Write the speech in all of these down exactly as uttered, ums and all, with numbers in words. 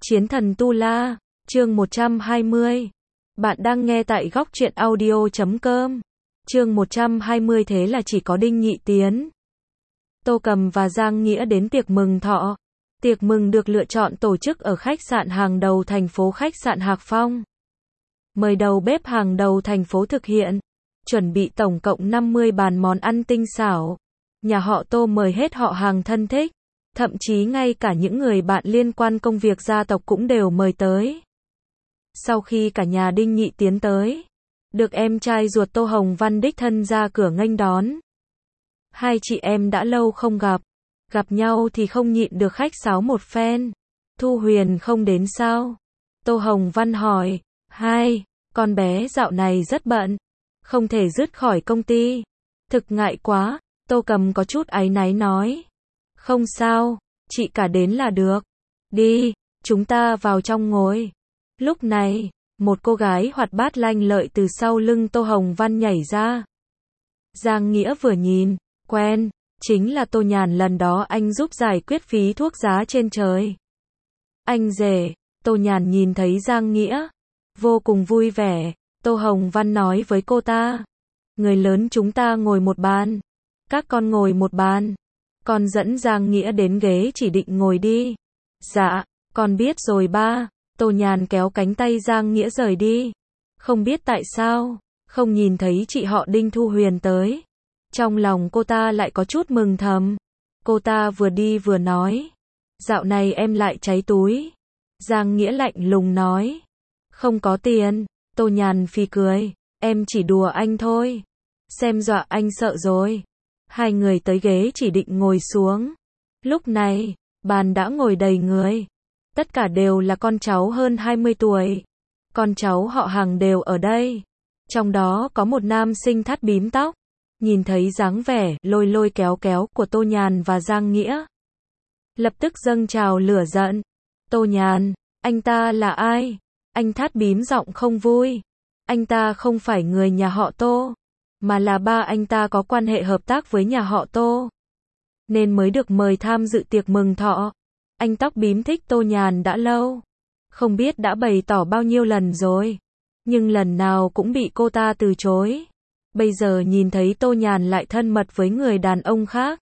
Chiến thần Tu La, chương một trăm hai mươi. Bạn đang nghe tại góc truyện audio chấm com. Chương một trăm hai mươi thế là chỉ có Đinh Nhị Tiến, Tô Cầm và Giang Nghĩa đến tiệc mừng thọ. Tiệc mừng được lựa chọn tổ chức ở khách sạn hàng đầu thành phố, khách sạn Hạc Phong. Mời đầu bếp hàng đầu thành phố thực hiện. Chuẩn bị tổng cộng năm mươi bàn món ăn tinh xảo. Nhà họ Tô mời hết họ hàng thân thích. Thậm chí ngay cả những người bạn liên quan công việc gia tộc cũng đều mời tới. Sau khi cả nhà Đinh Nhị Tiến tới, được em trai ruột Tô Hồng Văn đích thân ra cửa nghênh đón. Hai chị em đã lâu không gặp, gặp nhau thì không nhịn được khách sáo một phen. Thu Huyền không đến sao? Tô Hồng Văn hỏi. Hai, con bé dạo này rất bận, không thể dứt khỏi công ty. Thực ngại quá, Tô Cầm có chút áy náy nói. Không sao, chị cả đến là được. Đi, chúng ta vào trong ngồi. Lúc này, một cô gái hoạt bát lanh lợi từ sau lưng Tô Hồng Văn nhảy ra. Giang Nghĩa vừa nhìn, quen, chính là Tô Nhàn lần đó anh giúp giải quyết phí thuốc giá trên trời. Anh rể, Tô Nhàn nhìn thấy Giang Nghĩa, vô cùng vui vẻ. Tô Hồng Văn nói với cô ta, người lớn chúng ta ngồi một bàn, các con ngồi một bàn. Con dẫn Giang Nghĩa đến ghế chỉ định ngồi đi. Dạ, con biết rồi ba. Tô Nhàn kéo cánh tay Giang Nghĩa rời đi. Không biết tại sao, không nhìn thấy chị họ Đinh Thu Huyền tới. Trong lòng cô ta lại có chút mừng thầm. Cô ta vừa đi vừa nói, dạo này em lại cháy túi. Giang Nghĩa lạnh lùng nói, không có tiền. Tô Nhàn phì cười, em chỉ đùa anh thôi. Xem dọa anh sợ rồi. Hai người tới ghế chỉ định ngồi xuống. Lúc này, bàn đã ngồi đầy người. Tất cả đều là con cháu hơn hai mươi tuổi. Con cháu họ hàng đều ở đây. Trong đó có một nam sinh thắt bím tóc. Nhìn thấy dáng vẻ lôi lôi kéo kéo của Tô Nhàn và Giang Nghĩa, lập tức dâng trào lửa giận. Tô Nhàn, anh ta là ai? Anh thắt bím giọng không vui. Anh ta không phải người nhà họ Tô, mà là ba anh ta có quan hệ hợp tác với nhà họ Tô, nên mới được mời tham dự tiệc mừng thọ. Anh tóc bím thích Tô Nhàn đã lâu, không biết đã bày tỏ bao nhiêu lần rồi, nhưng lần nào cũng bị cô ta từ chối. Bây giờ nhìn thấy Tô Nhàn lại thân mật với người đàn ông khác,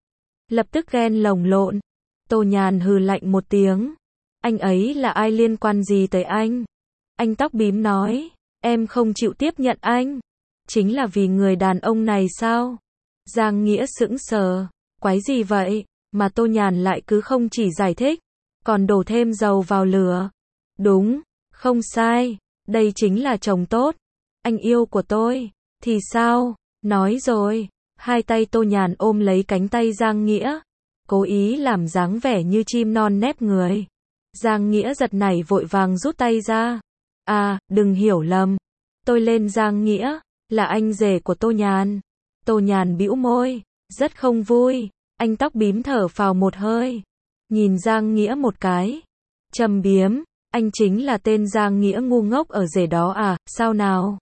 lập tức ghen lồng lộn. Tô Nhàn hừ lạnh một tiếng. Anh ấy là ai liên quan gì tới anh? Anh tóc bím nói, em không chịu tiếp nhận anh, chính là vì người đàn ông này sao? Giang Nghĩa sững sờ, quái gì vậy, mà Tô Nhàn lại cứ không chỉ giải thích, còn đổ thêm dầu vào lửa. Đúng, không sai, đây chính là chồng tốt, anh yêu của tôi. Thì sao? Nói rồi. Hai tay Tô Nhàn ôm lấy cánh tay Giang Nghĩa, cố ý làm dáng vẻ như chim non nép người. Giang Nghĩa giật nảy vội vàng rút tay ra. À, đừng hiểu lầm, tôi lên Giang Nghĩa, là anh rể của Tô Nhàn. Tô Nhàn bĩu môi, rất không vui. Anh tóc bím thở phào một hơi, nhìn Giang Nghĩa một cái. Châm biếm, anh chính là tên Giang Nghĩa ngu ngốc ở rể đó à? Sao nào?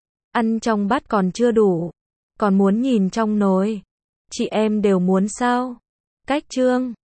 Ăn trong bát còn chưa đủ, còn muốn nhìn trong nồi. Chị em đều muốn sao? Cách chương